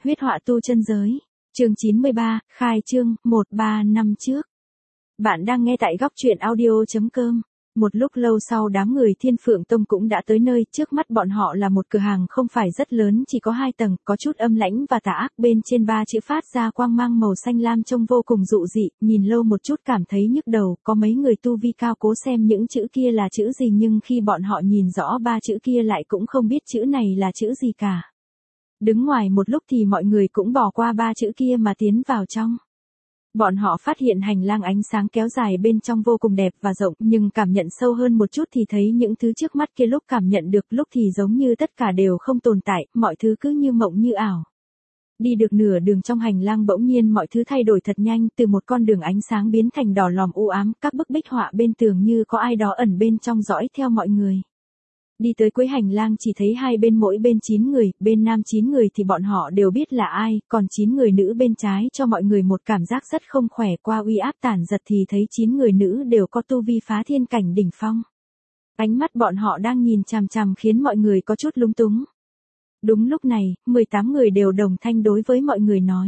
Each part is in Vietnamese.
huyết họa tu chân giới. Chương 93, khai trương, 1-3 năm trước. Bạn đang nghe tại góc truyện audio.com. Một lúc lâu sau đám người Thiên Phượng Tông cũng đã tới nơi, trước mắt bọn họ là một cửa hàng không phải rất lớn, chỉ có 2 tầng, có chút âm lãnh và tà ác, bên trên 3 chữ phát ra quang mang màu xanh lam trông vô cùng dụ dị, nhìn lâu một chút cảm thấy nhức đầu, có mấy người tu vi cao cố xem những chữ kia là chữ gì nhưng khi bọn họ nhìn rõ 3 chữ kia lại cũng không biết chữ này là chữ gì cả. Đứng ngoài một lúc thì mọi người cũng bỏ qua 3 chữ kia mà tiến vào trong. Bọn họ phát hiện hành lang ánh sáng kéo dài bên trong vô cùng đẹp và rộng, nhưng cảm nhận sâu hơn một chút thì thấy những thứ trước mắt kia lúc cảm nhận được, lúc thì giống như tất cả đều không tồn tại, mọi thứ cứ như mộng như ảo. Đi được nửa đường trong hành lang bỗng nhiên mọi thứ thay đổi thật nhanh, từ một con đường ánh sáng biến thành đỏ lòm u ám, các bức bích họa bên tường như có ai đó ẩn bên trong dõi theo mọi người. Đi tới cuối hành lang chỉ thấy hai bên mỗi bên 9 người, bên nam 9 người thì bọn họ đều biết là ai, còn 9 người nữ bên trái cho mọi người một cảm giác rất không khỏe, qua uy áp tản giật thì thấy 9 người nữ đều có tu vi phá thiên cảnh đỉnh phong. Ánh mắt bọn họ đang nhìn chằm chằm khiến mọi người có chút lúng túng. Đúng lúc này, 18 người đều đồng thanh đối với mọi người nói: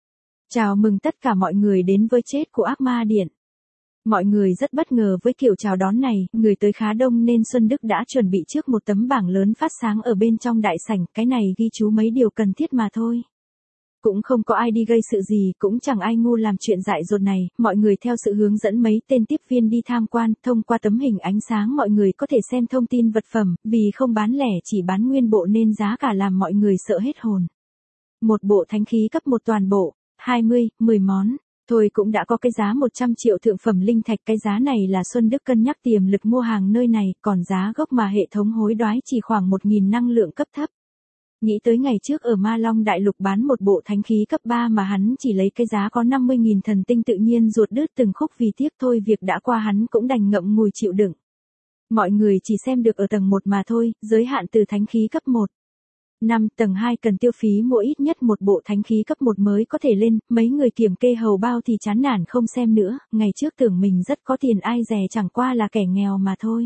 chào mừng tất cả mọi người đến với chết của ác ma điện. Mọi người rất bất ngờ với kiểu chào đón này, người tới khá đông nên Xuân Đức đã chuẩn bị trước một tấm bảng lớn phát sáng ở bên trong đại sảnh, cái này ghi chú mấy điều cần thiết mà thôi. Cũng không có ai đi gây sự gì, cũng chẳng ai ngu làm chuyện dại dột này, mọi người theo sự hướng dẫn mấy tên tiếp viên đi tham quan, thông qua tấm hình ánh sáng mọi người có thể xem thông tin vật phẩm, vì không bán lẻ chỉ bán nguyên bộ nên giá cả làm mọi người sợ hết hồn. Một bộ thánh khí cấp 1 toàn bộ, 20, 10 món. Thôi cũng đã có cái giá 100 triệu thượng phẩm linh thạch, cái giá này là Xuân Đức cân nhắc tiềm lực mua hàng nơi này, còn giá gốc mà hệ thống hối đoái chỉ khoảng 1.000 năng lượng cấp thấp. Nghĩ tới ngày trước ở Ma Long Đại Lục bán một bộ thánh khí cấp 3 mà hắn chỉ lấy cái giá có 50.000 thần tinh, tự nhiên ruột đứt từng khúc, vì tiếc thôi việc đã qua hắn cũng đành ngậm ngùi chịu đựng. Mọi người chỉ xem được ở tầng 1 mà thôi, giới hạn từ thánh khí cấp 1. 5 tầng 2 cần tiêu phí mua ít nhất một bộ thánh khí cấp 1 mới có thể lên, mấy người kiểm kê hầu bao thì chán nản không xem nữa, ngày trước tưởng mình rất có tiền ai dè chẳng qua là kẻ nghèo mà thôi.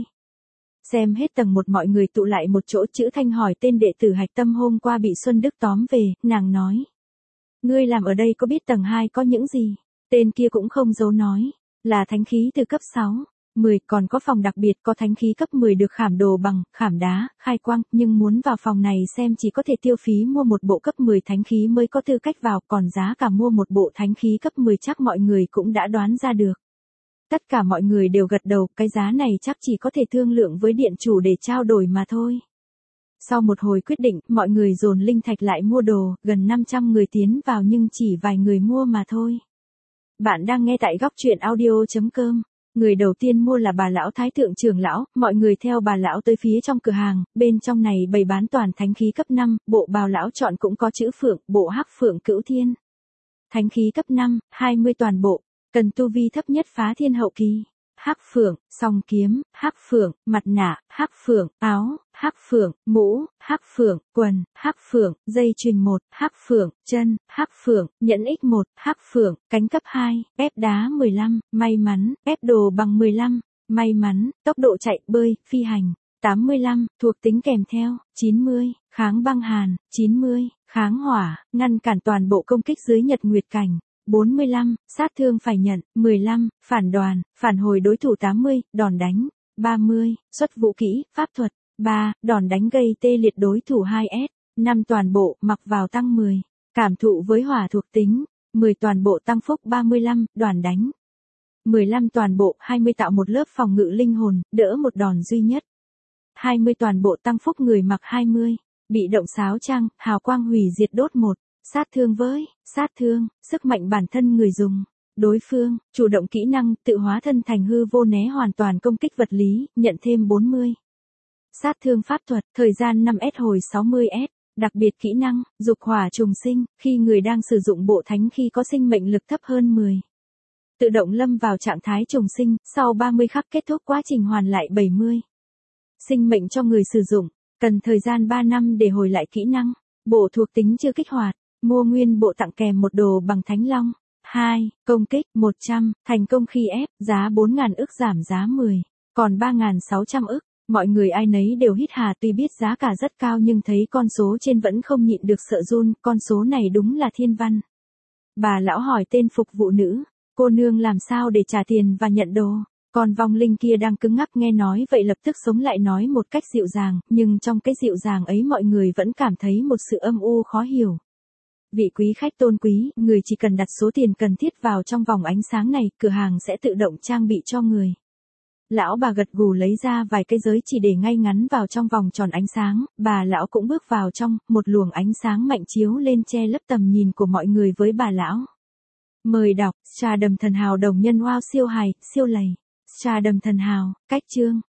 Xem hết tầng 1 mọi người tụ lại một chỗ, Chữ Thanh hỏi tên đệ tử Hạch Tâm hôm qua bị Xuân Đức tóm về, nàng nói: ngươi làm ở đây có biết tầng 2 có những gì? Tên kia cũng không giấu nói: là thánh khí từ cấp 6. 10, còn có phòng đặc biệt có thánh khí cấp 10 được khảm đồ bằng, khảm đá, khai quang, nhưng muốn vào phòng này xem chỉ có thể tiêu phí mua một bộ cấp 10 thánh khí mới có tư cách vào, còn giá cả mua một bộ thánh khí cấp 10 chắc mọi người cũng đã đoán ra được. Tất cả mọi người đều gật đầu, cái giá này chắc chỉ có thể thương lượng với điện chủ để trao đổi mà thôi. Sau một hồi quyết định, mọi người dồn linh thạch lại mua đồ, gần 500 người tiến vào nhưng chỉ vài người mua mà thôi. Bạn đang nghe tại góc truyện audio.com. Người đầu tiên mua là bà lão Thái Thượng trưởng lão, mọi người theo bà lão tới phía trong cửa hàng, bên trong này bày bán toàn thánh khí cấp 5, bộ bào lão chọn cũng có chữ Phượng, bộ Hắc Phượng Cửu Thiên. Thánh khí cấp 5, 20 toàn bộ, cần tu vi thấp nhất phá thiên hậu kỳ. Hắc Phượng, song kiếm, Hắc Phượng, mặt nạ, Hắc Phượng, áo, Hắc Phượng, mũ, Hắc Phượng, quần, Hắc Phượng, dây chuyền 1, Hắc Phượng, chân, Hắc Phượng, nhẫn X1, Hắc Phượng, cánh cấp 2, ép đá 15, may mắn, ép đồ bằng 15, may mắn, tốc độ chạy, bơi, phi hành, 85, thuộc tính kèm theo, 90, kháng băng hàn, 90, kháng hỏa, ngăn cản toàn bộ công kích dưới nhật nguyệt cảnh. 45, sát thương phải nhận, 15, phản đoàn, phản hồi đối thủ 80, đòn đánh, 30, xuất vũ kỹ, pháp thuật, 3, đòn đánh gây tê liệt đối thủ 2S, 5 toàn bộ, mặc vào tăng 10, cảm thụ với hỏa thuộc tính, 10 toàn bộ tăng phúc 35, đòn đánh, 15 toàn bộ, 20 tạo một lớp phòng ngự linh hồn, đỡ một đòn duy nhất, 20 toàn bộ tăng phúc người mặc 20, bị động sáo trang, hào quang hủy diệt đốt 1. Sát thương với, sát thương, sức mạnh bản thân người dùng, đối phương, chủ động kỹ năng, tự hóa thân thành hư vô né hoàn toàn công kích vật lý, nhận thêm 40. Sát thương pháp thuật, thời gian 5S hồi 60S, đặc biệt kỹ năng, dục hỏa trùng sinh, khi người đang sử dụng bộ thánh khí có sinh mệnh lực thấp hơn 10. Tự động lâm vào trạng thái trùng sinh, sau 30 khắc kết thúc quá trình hoàn lại 70. Sinh mệnh cho người sử dụng, cần thời gian 3 năm để hồi lại kỹ năng, bộ thuộc tính chưa kích hoạt. Mua nguyên bộ tặng kèm một đồ bằng Thánh Long. 2. Công kích 100, thành công khi ép, giá 4.000 ức giảm giá 10, còn 3.600 ức. Mọi người ai nấy đều hít hà, tuy biết giá cả rất cao nhưng thấy con số trên vẫn không nhịn được sợ run, con số này đúng là thiên văn. Bà lão hỏi tên phục vụ nữ, cô nương làm sao để trả tiền và nhận đồ? Còn vong linh kia đang cứng ngắc nghe nói vậy lập tức sống lại nói một cách dịu dàng, nhưng trong cái dịu dàng ấy mọi người vẫn cảm thấy một sự âm u khó hiểu. Vị quý khách tôn quý, người chỉ cần đặt số tiền cần thiết vào trong vòng ánh sáng này, cửa hàng sẽ tự động trang bị cho người. Lão bà gật gù lấy ra vài cái giới chỉ để ngay ngắn vào trong vòng tròn ánh sáng, bà lão cũng bước vào trong, một luồng ánh sáng mạnh chiếu lên che lấp tầm nhìn của mọi người với bà lão. Mời đọc, Stardom thần hào đồng nhân wow siêu hài, siêu lầy. Stardom thần hào, cách chương.